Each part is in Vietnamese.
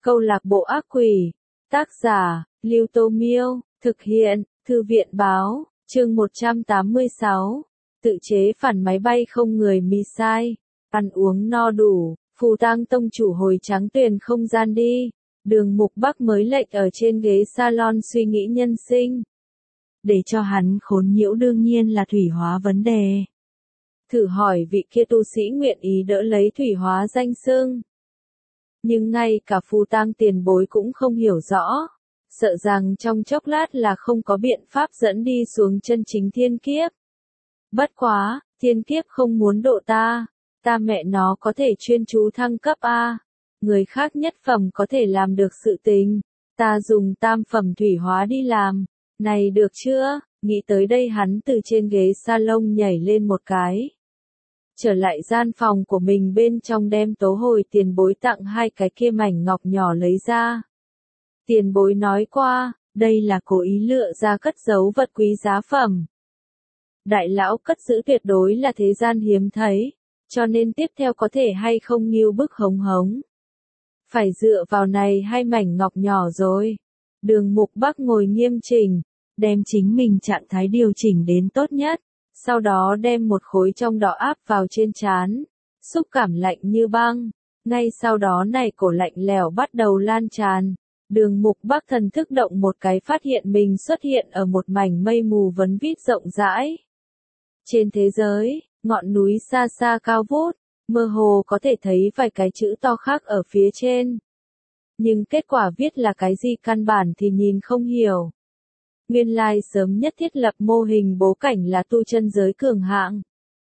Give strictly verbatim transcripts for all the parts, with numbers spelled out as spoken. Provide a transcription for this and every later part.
Câu lạc bộ ác quỷ. Tác giả, Lưu Tô Miêu. Thực hiện, Thư viện Báo. Chương một trăm tám mươi sáu. Tự chế phản máy bay không người missile. Ăn uống no đủ, Phù Tang tông chủ hồi trắng tuyền không gian đi. Đường Mục Bắc mới lệch ở trên ghế salon suy nghĩ nhân sinh. Để cho hắn khốn nhiễu đương nhiên là thủy hóa vấn đề. Thử hỏi vị kia tu sĩ nguyện ý đỡ lấy thủy hóa danh xưng. Nhưng ngay cả Phù Tang tiền bối cũng không hiểu rõ. Sợ rằng trong chốc lát là không có biện pháp dẫn đi xuống chân chính thiên kiếp. Bất quá, thiên kiếp không muốn độ ta. Ta mẹ nó có thể chuyên chú thăng cấp A. Người khác nhất phẩm có thể làm được sự tình. Ta dùng tam phẩm thủy hóa đi làm. Này được chưa? Nghĩ tới đây hắn từ trên ghế salon nhảy lên một cái. Trở lại gian phòng của mình bên trong đem tố hồi tiền bối tặng hai cái kia mảnh ngọc nhỏ lấy ra. Tiền bối nói qua, đây là cố ý lựa ra cất giấu vật quý giá phẩm. Đại lão cất giữ tuyệt đối là thế gian hiếm thấy, cho nên tiếp theo có thể hay không nghiêu bức hống hống. Phải dựa vào này hai mảnh ngọc nhỏ rồi. Đường Mục Bắc ngồi nghiêm chỉnh, đem chính mình trạng thái điều chỉnh đến tốt nhất, sau đó đem một khối trong đó áp vào trên trán, xúc cảm lạnh như băng, ngay sau đó này cổ lạnh lẽo bắt đầu lan tràn. Đường Mục Bắc thần thức động một cái phát hiện mình xuất hiện ở một mảnh mây mù vấn vít rộng rãi. Trên thế giới, ngọn núi xa xa cao vút, mơ hồ có thể thấy vài cái chữ to khác ở phía trên. Nhưng kết quả viết là cái gì căn bản thì nhìn không hiểu. Nguyên lai sớm nhất thiết lập mô hình bố cảnh là tu chân giới cường hạng.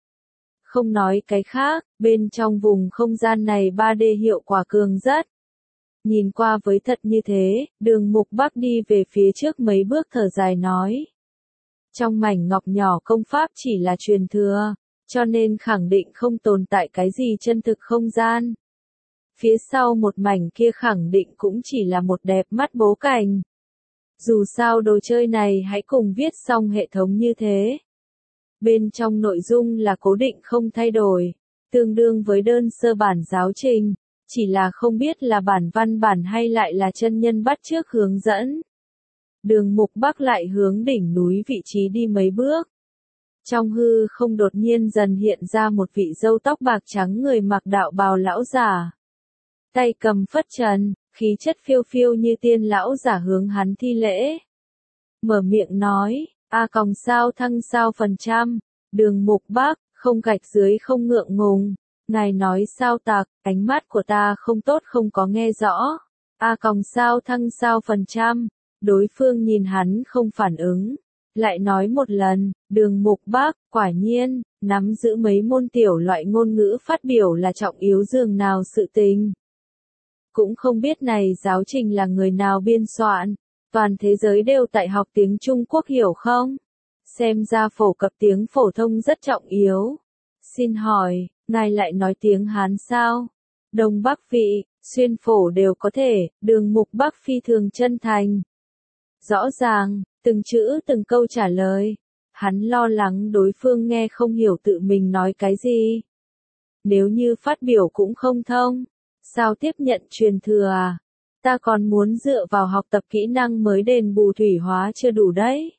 Không nói cái khác, bên trong vùng không gian này ba D hiệu quả cường rất. Nhìn qua với thật như thế, Đường Mục Bắc đi về phía trước mấy bước thở dài nói. Trong mảnh ngọc nhỏ công pháp chỉ là truyền thừa, cho nên khẳng định không tồn tại cái gì chân thực không gian. Phía sau một mảnh kia khẳng định cũng chỉ là một đẹp mắt bố cảnh. Dù sao đồ chơi này hãy cùng viết xong hệ thống như thế. Bên trong nội dung là cố định không thay đổi, tương đương với đơn sơ bản giáo trình, chỉ là không biết là bản văn bản hay lại là chân nhân bắt chước hướng dẫn. Đường Mục Bắc lại hướng đỉnh núi vị trí đi mấy bước. Trong hư không đột nhiên dần hiện ra một vị râu tóc bạc trắng người mặc đạo bào lão giả. Tay cầm phất trần, khí chất phiêu phiêu như tiên lão giả hướng hắn thi lễ. Mở miệng nói, a còng sao thăng sao phần trăm, Đường Mục Bắc, không gạch dưới không ngượng ngùng. Ngài nói sao tạc, ánh mắt của ta không tốt không có nghe rõ. A còng sao thăng sao phần trăm, đối phương nhìn hắn không phản ứng. Lại nói một lần, Đường Mục Bắc, quả nhiên, nắm giữ mấy môn tiểu loại ngôn ngữ phát biểu là trọng yếu dường nào sự tình. Cũng không biết này giáo trình là người nào biên soạn, toàn thế giới đều tại học tiếng Trung Quốc hiểu không? Xem ra phổ cập tiếng phổ thông rất trọng yếu. Xin hỏi, ngài lại nói tiếng Hán sao? Đông Bắc vị, xuyên phổ đều có thể, Đường Mục Bắc phi thường chân thành. Rõ ràng, từng chữ từng câu trả lời. Hắn lo lắng đối phương nghe không hiểu tự mình nói cái gì. Nếu như phát biểu cũng không thông, sao tiếp nhận truyền thừa à? Ta còn muốn dựa vào học tập kỹ năng mới đền bù thủy hóa chưa đủ đấy.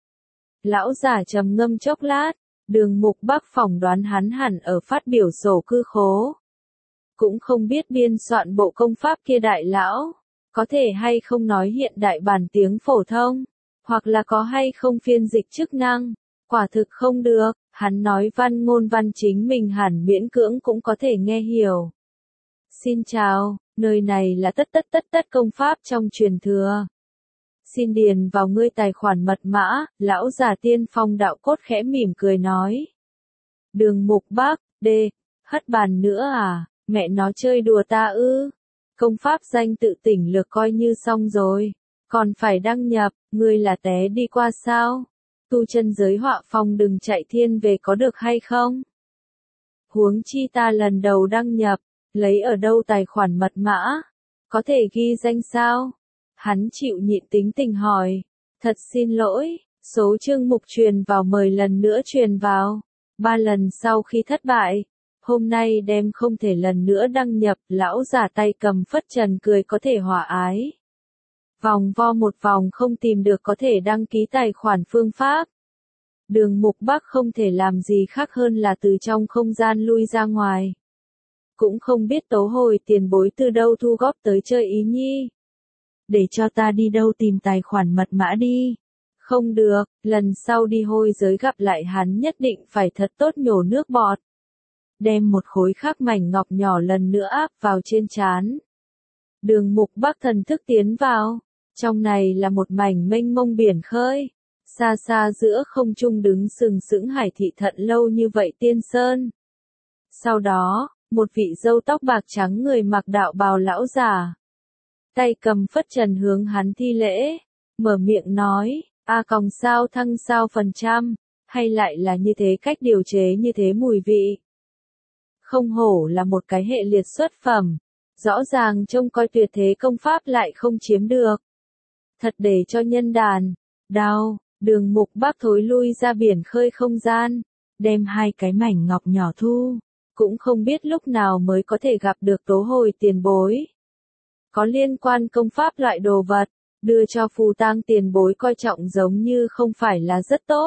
Lão giả trầm ngâm chốc lát, Đường Mục Bắc phỏng đoán hắn hẳn ở phát biểu sổ cư khố. Cũng không biết biên soạn bộ công pháp kia đại lão, có thể hay không nói hiện đại bản tiếng phổ thông, hoặc là có hay không phiên dịch chức năng, quả thực không được, hắn nói văn ngôn văn chính mình hẳn miễn cưỡng cũng có thể nghe hiểu. Xin chào, nơi này là tất tất tất tất công pháp trong truyền thừa. Xin điền vào ngươi tài khoản mật mã, lão già tiên phong đạo cốt khẽ mỉm cười nói. Đường Mục Bắc, D, hất bàn nữa à, mẹ nó chơi đùa ta ư. Công pháp danh tự tỉnh lược coi như xong rồi, còn phải đăng nhập, ngươi là té đi qua sao? Tu chân giới họa phong đừng chạy thiên về có được hay không? Huống chi ta lần đầu đăng nhập, lấy ở đâu tài khoản mật mã? Có thể ghi danh sao? Hắn chịu nhịn tính tình hỏi. Thật xin lỗi, số chương mục truyền vào mời lần nữa truyền vào. Ba lần sau khi thất bại, Hôm nay đem không thể lần nữa đăng nhập, lão giả tay cầm phất trần cười có thể hòa ái. Vòng vo một vòng không tìm được có thể đăng ký tài khoản phương pháp. Đường Mục Bắc không thể làm gì khác hơn là từ trong không gian lui ra ngoài. Cũng không biết tấu hồi tiền bối từ đâu thu góp tới chơi ý nhi. Để cho ta đi đâu tìm tài khoản mật mã đi. Không được, lần sau đi hôi giới gặp lại hắn nhất định phải thật tốt nhổ nước bọt. Đem một khối khắc mảnh ngọc nhỏ lần nữa áp vào trên trán. Đường Mục Bắc thần thức tiến vào. Trong này là một mảnh mênh mông biển khơi. Xa xa giữa không trung đứng sừng sững Hải Thị Thận lâu như vậy tiên sơn. Sau đó, một vị râu tóc bạc trắng người mặc đạo bào lão già. Tay cầm phất trần hướng hắn thi lễ. Mở miệng nói, a còng sao thăng sao phần trăm. Hay lại là như thế cách điều chế như thế mùi vị. Không hổ là một cái hệ liệt xuất phẩm. Rõ ràng trông coi tuyệt thế công pháp lại không chiếm được. Thật để cho nhân đàn. Đau. Đường Mục Bắc thối lui ra biển khơi không gian, đem hai cái mảnh ngọc nhỏ thu, cũng không biết lúc nào mới có thể gặp được tố hồi tiền bối. Có liên quan công pháp loại đồ vật, đưa cho phù tang tiền bối coi trọng giống như không phải là rất tốt.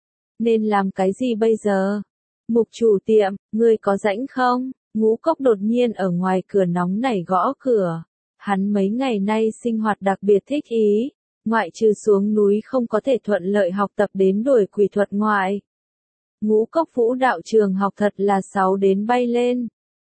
Nên làm cái gì bây giờ? Mục chủ tiệm, ngươi có rảnh không? Ngũ Cốc đột nhiên ở ngoài cửa nóng nảy gõ cửa. Hắn mấy ngày nay sinh hoạt đặc biệt thích ý. Ngoại trừ xuống núi không có thể thuận lợi học tập đến đuổi quỷ thuật ngoại. Ngũ Cốc Vũ đạo trường học thật là sáu đến bay lên.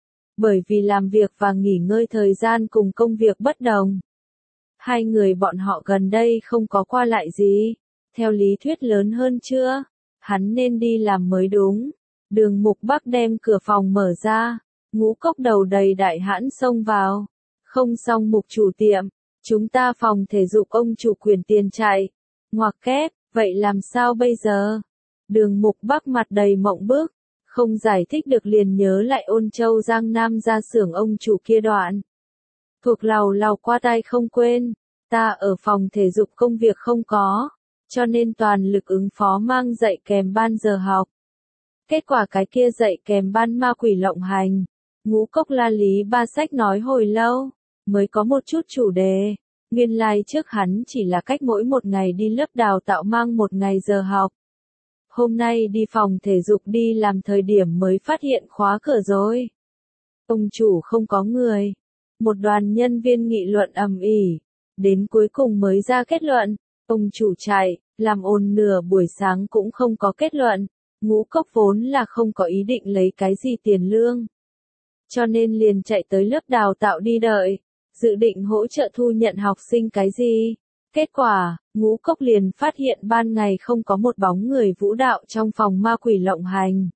Bởi vì làm việc và nghỉ ngơi thời gian cùng công việc bất đồng. Hai người bọn họ gần đây không có qua lại gì. Theo lý thuyết lớn hơn chưa? Hắn nên đi làm mới đúng. Đường Mục Bắc đem cửa phòng mở ra. Ngũ Cốc đầu đầy đại hãn xông vào. Không xong Mục chủ tiệm. Chúng ta phòng thể dục ông chủ quyền tiền chạy. Ngoặc kép, vậy làm sao bây giờ? Đường Mục Bắc mặt đầy mộng bức. Không giải thích được liền nhớ lại Ôn Châu Giang Nam ra xưởng ông chủ kia đoạn. Thuộc lầu lầu qua tai không quên. Ta ở phòng thể dục công việc không có. Cho nên toàn lực ứng phó mang dạy kèm ban giờ học. Kết quả cái kia dạy kèm ban ma quỷ lộng hành. Ngũ Cốc la lý ba sách nói hồi lâu. Mới có một chút chủ đề. Nguyên lai like trước hắn chỉ là cách mỗi một ngày đi lớp đào tạo mang một ngày giờ học. Hôm nay đi phòng thể dục đi làm thời điểm mới phát hiện khóa cửa rồi. Ông chủ không có người. Một đoàn nhân viên nghị luận ầm ĩ. Đến cuối cùng mới ra kết luận. Ông chủ chạy, làm ồn nửa buổi sáng cũng không có kết luận. Ngũ Cốc vốn là không có ý định lấy cái gì tiền lương. Cho nên liền chạy tới lớp đào tạo đi đợi. Dự định hỗ trợ thu nhận học sinh cái gì? Kết quả, Ngũ Cốc liền phát hiện ban ngày không có một bóng người vũ đạo trong phòng ma quỷ lộng hành.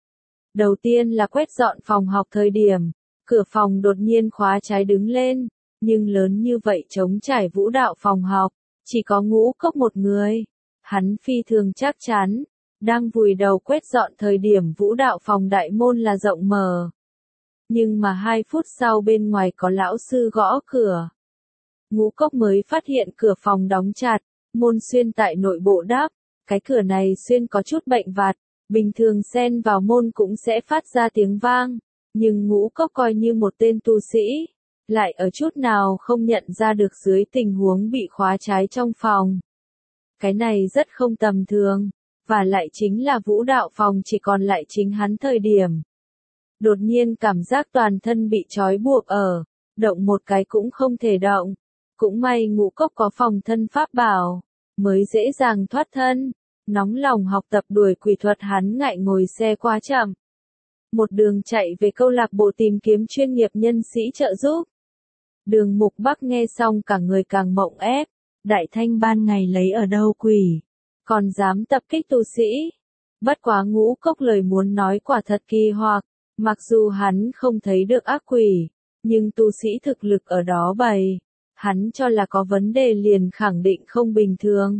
Đầu tiên là quét dọn phòng học thời điểm, cửa phòng đột nhiên khóa trái đứng lên, nhưng lớn như vậy trống trải vũ đạo phòng học, chỉ có Ngũ Cốc một người. Hắn phi thường chắc chắn, đang vùi đầu quét dọn thời điểm vũ đạo phòng đại môn là rộng mở. Nhưng mà hai phút sau bên ngoài có lão sư gõ cửa. Ngũ Cốc mới phát hiện cửa phòng đóng chặt, môn xuyên tại nội bộ đắp. Cái cửa này xuyên có chút bệnh vặt, bình thường xen vào môn cũng sẽ phát ra tiếng vang. Nhưng Ngũ Cốc coi như một tên tu sĩ, lại ở chút nào không nhận ra được dưới tình huống bị khóa trái trong phòng. Cái này rất không tầm thường, và lại chính là vũ đạo phòng chỉ còn lại chính hắn thời điểm. Đột nhiên cảm giác toàn thân bị trói buộc ở, động một cái cũng không thể động. Cũng may Ngũ Cốc có phòng thân pháp bảo, mới dễ dàng thoát thân. Nóng lòng học tập đuổi quỷ thuật hắn ngại ngồi xe quá chậm. Một đường chạy về câu lạc bộ tìm kiếm chuyên nghiệp nhân sĩ trợ giúp. Đường Mục Bắc nghe xong cả người càng mộng ép. Đại Thanh ban ngày lấy ở đâu quỷ, còn dám tập kích tu sĩ. Bất quá Ngũ Cốc lời muốn nói quả thật kỳ hoặc. Mặc dù hắn không thấy được ác quỷ, nhưng tu sĩ thực lực ở đó bày, hắn cho là có vấn đề liền khẳng định không bình thường.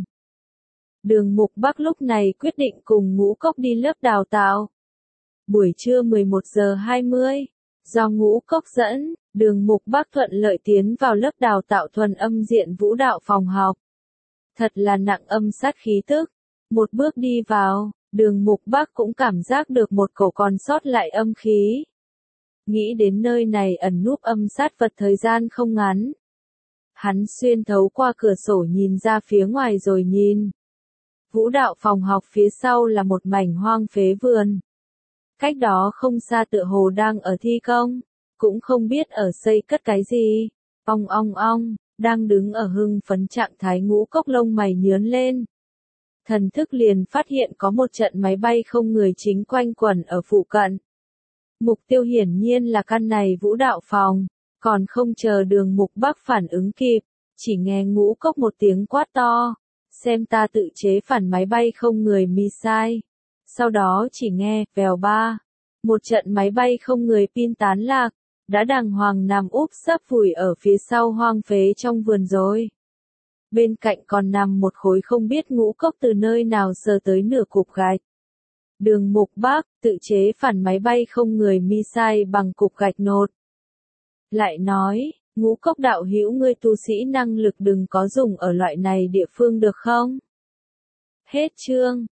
Đường Mục Bắc lúc này quyết định cùng Ngũ Cốc đi lớp đào tạo. Buổi trưa mười một giờ hai mươi, do Ngũ Cốc dẫn, Đường Mục Bắc thuận lợi tiến vào lớp đào tạo thuần âm diện vũ đạo phòng học. Thật là nặng âm sát khí tức. Một bước đi vào, Đường Mục Bắc cũng cảm giác được một cổ còn sót lại âm khí. Nghĩ đến nơi này ẩn núp âm sát vật thời gian không ngắn. Hắn xuyên thấu qua cửa sổ nhìn ra phía ngoài rồi nhìn. Vũ đạo phòng học phía sau là một mảnh hoang phế vườn. Cách đó không xa tựa hồ đang ở thi công, cũng không biết ở xây cất cái gì. Ong ong ong, đang đứng ở hưng phấn trạng thái Ngũ Cốc lông mày nhướng lên. Thần thức liền phát hiện có một trận máy bay không người chính quanh quẩn ở phụ cận. Mục tiêu hiển nhiên là căn này vũ đạo phòng, còn không chờ Đường Mục Bắc phản ứng kịp, chỉ nghe Ngũ Cốc một tiếng quát to, xem ta tự chế phản máy bay không người missile. Sau đó chỉ nghe, vèo ba, một trận máy bay không người pin tán lạc, đã đàng hoàng nằm úp sấp vùi ở phía sau hoang phế trong vườn rồi. Bên cạnh còn nằm một khối không biết Ngũ Cốc từ nơi nào sờ tới nửa cục gạch. Đường Mục Bắc tự chế phản máy bay không người missile bằng cục gạch nốt. Lại nói, Ngũ Cốc đạo hữu ngươi tu sĩ năng lực đừng có dùng ở loại này địa phương được không? Hết chương.